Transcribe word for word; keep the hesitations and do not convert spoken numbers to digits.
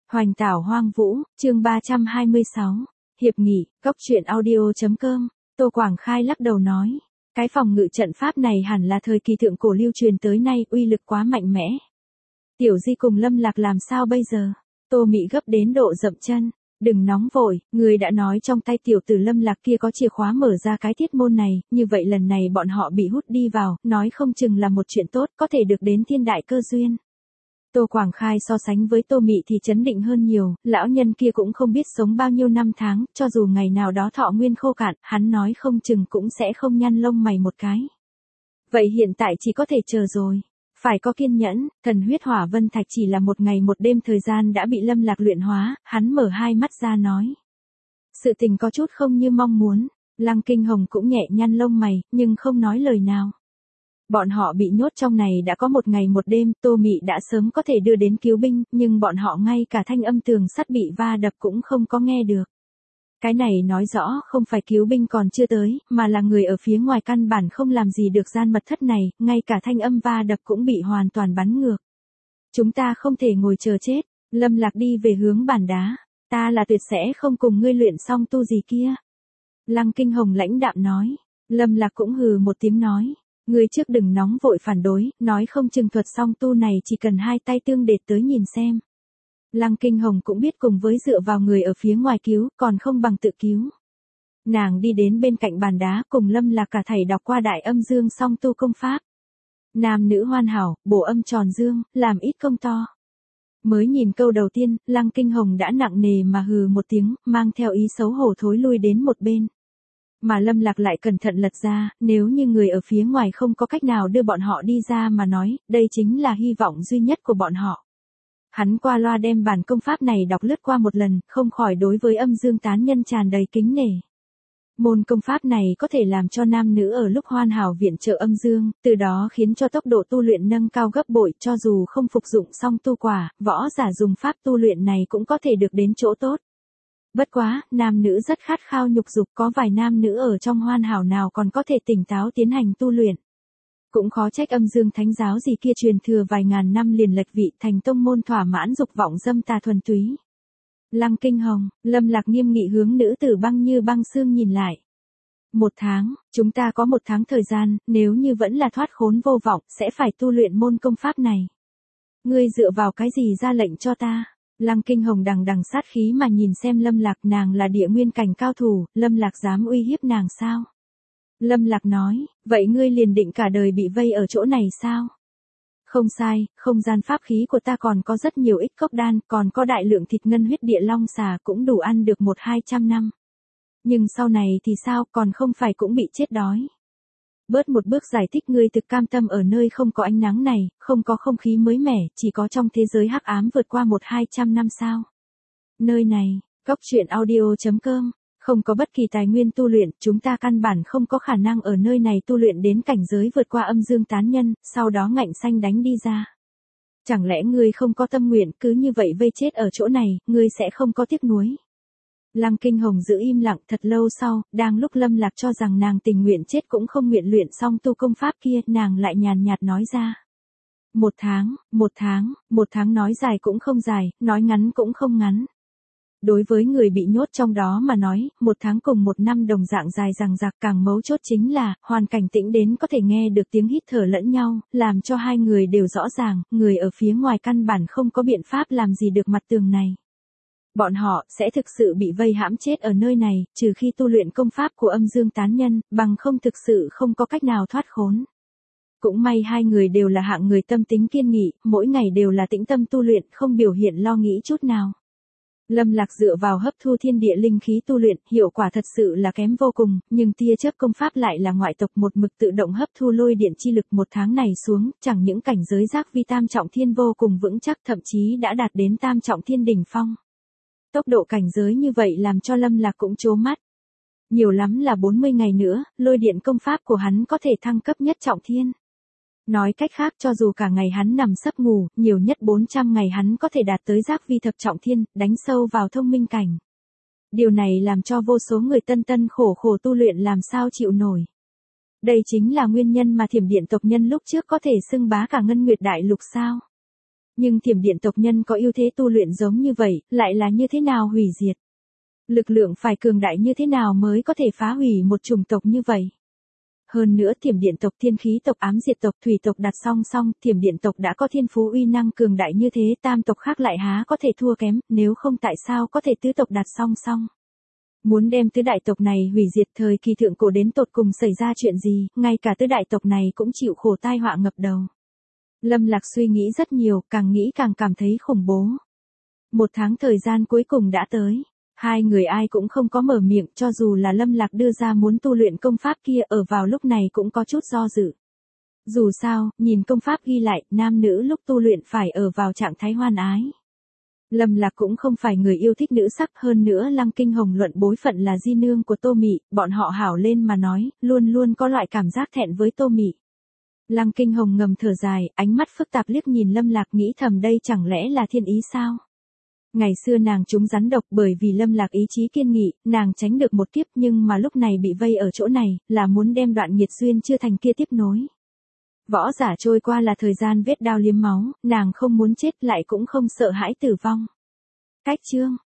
Hoành tảo hoang vũ, chương ba trăm hai mươi sáu. Hiệp nghỉ, cốc truyện audio chấm com. Tô Quảng Khai lắc đầu nói. Cái phòng ngự trận pháp này hẳn là thời kỳ thượng cổ lưu truyền tới nay, uy lực quá mạnh mẽ. Tiểu Di cùng Lâm Lạc làm sao bây giờ? Tô Mị gấp đến độ dậm chân. Đừng nóng vội, người đã nói trong tay tiểu tử Lâm Lạc kia có chìa khóa mở ra cái thiết môn này, như vậy lần này bọn họ bị hút đi vào, nói không chừng là một chuyện tốt, có thể được đến thiên đại cơ duyên. Tô Quảng Khai so sánh với Tô Mị thì chấn định hơn nhiều, lão nhân kia cũng không biết sống bao nhiêu năm tháng, cho dù ngày nào đó thọ nguyên khô cạn, hắn nói không chừng cũng sẽ không nhăn lông mày một cái. Vậy hiện tại chỉ có thể chờ rồi. Phải có kiên nhẫn, thần huyết hỏa vân thạch chỉ là một ngày một đêm thời gian đã bị Lâm Lạc luyện hóa, hắn mở hai mắt ra nói. Sự tình có chút không như mong muốn, Lăng Kinh Hồng cũng nhẹ nhăn lông mày, nhưng không nói lời nào. Bọn họ bị nhốt trong này đã có một ngày một đêm, Tô Mị đã sớm có thể đưa đến cứu binh, nhưng bọn họ ngay cả thanh âm tường sắt bị va đập cũng không có nghe được. Cái này nói rõ không phải cứu binh còn chưa tới, mà là người ở phía ngoài căn bản không làm gì được gian mật thất này, ngay cả thanh âm va đập cũng bị hoàn toàn bắn ngược. Chúng ta không thể ngồi chờ chết, Lâm Lạc đi về hướng bàn đá, ta là tuyệt sẽ không cùng ngươi luyện song tu gì kia. Lăng Kinh Hồng lãnh đạm nói, Lâm Lạc cũng hừ một tiếng nói. Ngươi trước đừng nóng vội phản đối, nói không chừng thuật song tu này chỉ cần hai tay tương đệt tới nhìn xem. Lăng Kinh Hồng cũng biết cùng với dựa vào người ở phía ngoài cứu, còn không bằng tự cứu. Nàng đi đến bên cạnh bàn đá cùng Lâm Lạc cả thảy đọc qua đại âm dương song tu công pháp. Nam nữ hoàn hảo, bổ âm tròn dương, làm ít công to. Mới nhìn câu đầu tiên, Lăng Kinh Hồng đã nặng nề mà hừ một tiếng, mang theo ý xấu hổ thối lui đến một bên. Mà Lâm Lạc lại cẩn thận lật ra, nếu như người ở phía ngoài không có cách nào đưa bọn họ đi ra mà nói, đây chính là hy vọng duy nhất của bọn họ. Hắn qua loa đem bản công pháp này đọc lướt qua một lần, không khỏi đối với âm dương tán nhân tràn đầy kính nể. Môn công pháp này có thể làm cho nam nữ ở lúc hoàn hảo viện trợ âm dương, từ đó khiến cho tốc độ tu luyện nâng cao gấp bội, cho dù không phục dụng song tu quả, võ giả dùng pháp tu luyện này cũng có thể được đến chỗ tốt. Bất quá, nam nữ rất khát khao nhục dục, có vài nam nữ ở trong hoàn hảo nào còn có thể tỉnh táo tiến hành tu luyện. Cũng khó trách âm dương thánh giáo gì kia truyền thừa vài ngàn năm liền lệch vị thành tông môn thỏa mãn dục vọng dâm tà thuần túy. Lăng Kinh Hồng, Lâm Lạc nghiêm nghị hướng nữ tử băng như băng xương nhìn lại. Một tháng, chúng ta có một tháng thời gian, nếu như vẫn là thoát khốn vô vọng, sẽ phải tu luyện môn công pháp này. Ngươi dựa vào cái gì ra lệnh cho ta? Lăng Kinh Hồng đằng đằng sát khí mà nhìn xem Lâm Lạc, nàng là địa nguyên cảnh cao thủ, Lâm Lạc dám uy hiếp nàng sao? Lâm Lạc nói, vậy ngươi liền định cả đời bị vây ở chỗ này sao? Không sai, không gian pháp khí của ta còn có rất nhiều ích cốc đan, còn có đại lượng thịt ngân huyết địa long xà cũng đủ ăn được một hai trăm năm. Nhưng sau này thì sao, còn không phải cũng bị chết đói. Bớt một bước giải thích, ngươi thực cam tâm ở nơi không có ánh nắng này, không có không khí mới mẻ, chỉ có trong thế giới hắc ám vượt qua một hai trăm năm sao? Nơi này, cốc truyện audio chấm com, không có bất kỳ tài nguyên tu luyện, chúng ta căn bản không có khả năng ở nơi này tu luyện đến cảnh giới vượt qua âm dương tán nhân, sau đó ngạnh xanh đánh đi ra. Chẳng lẽ ngươi không có tâm nguyện, cứ như vậy vây chết ở chỗ này, ngươi sẽ không có tiếc nuối? Lăng Kinh Hồng giữ im lặng thật lâu sau, đang lúc Lâm Lạc cho rằng nàng tình nguyện chết cũng không nguyện luyện xong tu công pháp kia, nàng lại nhàn nhạt nói ra. Một tháng, một tháng, một tháng nói dài cũng không dài, nói ngắn cũng không ngắn. Đối với người bị nhốt trong đó mà nói, một tháng cùng một năm đồng dạng dài dằng dặc, càng mấu chốt chính là, hoàn cảnh tĩnh đến có thể nghe được tiếng hít thở lẫn nhau, làm cho hai người đều rõ ràng, người ở phía ngoài căn bản không có biện pháp làm gì được mặt tường này. Bọn họ sẽ thực sự bị vây hãm chết ở nơi này, trừ khi tu luyện công pháp của âm dương tán nhân, bằng không thực sự không có cách nào thoát khốn. Cũng may hai người đều là hạng người tâm tính kiên nghị, mỗi ngày đều là tĩnh tâm tu luyện, không biểu hiện lo nghĩ chút nào. Lâm Lạc dựa vào hấp thu thiên địa linh khí tu luyện, hiệu quả thật sự là kém vô cùng, nhưng tia chớp công pháp lại là ngoại tộc một mực tự động hấp thu lôi điện chi lực, một tháng này xuống, chẳng những cảnh giới giác vi tam trọng thiên vô cùng vững chắc, thậm chí đã đạt đến tam trọng thiên đỉnh phong. Tốc độ cảnh giới như vậy làm cho Lâm Lạc cũng trố mắt. Nhiều lắm là bốn mươi ngày nữa, lôi điện công pháp của hắn có thể thăng cấp nhất trọng thiên. Nói cách khác, cho dù cả ngày hắn nằm sấp ngủ, nhiều nhất bốn trăm ngày hắn có thể đạt tới giác vi thập trọng thiên, đánh sâu vào thông minh cảnh. Điều này làm cho vô số người tân tân khổ khổ tu luyện làm sao chịu nổi. Đây chính là nguyên nhân mà Thiểm Điện tộc nhân lúc trước có thể xưng bá cả Ngân Nguyệt Đại Lục sao. Nhưng thiểm điện tộc nhân có ưu thế tu luyện giống như vậy, lại là như thế nào hủy diệt? Lực lượng phải cường đại như thế nào mới có thể phá hủy một chủng tộc như vậy? Hơn nữa thiểm điện tộc, thiên khí tộc, ám diệt tộc, thủy tộc đặt song song, thiểm điện tộc đã có thiên phú uy năng cường đại như thế, tam tộc khác lại há có thể thua kém, nếu không tại sao có thể tứ tộc đặt song song? Muốn đem tứ đại tộc này hủy diệt, thời kỳ thượng cổ đến tột cùng xảy ra chuyện gì, ngay cả tứ đại tộc này cũng chịu khổ tai họa ngập đầu. Lâm Lạc suy nghĩ rất nhiều, càng nghĩ càng cảm thấy khủng bố. Một tháng thời gian cuối cùng đã tới. Hai người ai cũng không có mở miệng, cho dù là Lâm Lạc đưa ra muốn tu luyện công pháp kia ở vào lúc này cũng có chút do dự. Dù sao, nhìn công pháp ghi lại, nam nữ lúc tu luyện phải ở vào trạng thái hoan ái. Lâm Lạc cũng không phải người yêu thích nữ sắc, hơn nữa Lăng Kinh Hồng luận bối phận là di nương của Tô Mị, bọn họ hảo lên mà nói, luôn luôn có loại cảm giác thẹn với Tô Mị. Lăng Kinh Hồng ngầm thở dài, ánh mắt phức tạp liếc nhìn Lâm Lạc, nghĩ thầm đây chẳng lẽ là thiên ý sao? Ngày xưa nàng trúng rắn độc, bởi vì Lâm Lạc ý chí kiên nghị, nàng tránh được một kiếp, nhưng mà lúc này bị vây ở chỗ này, là muốn đem đoạn nghiệt duyên chưa thành kia tiếp nối. Võ giả trôi qua là thời gian vết đao liếm máu, nàng không muốn chết lại cũng không sợ hãi tử vong. Cách chương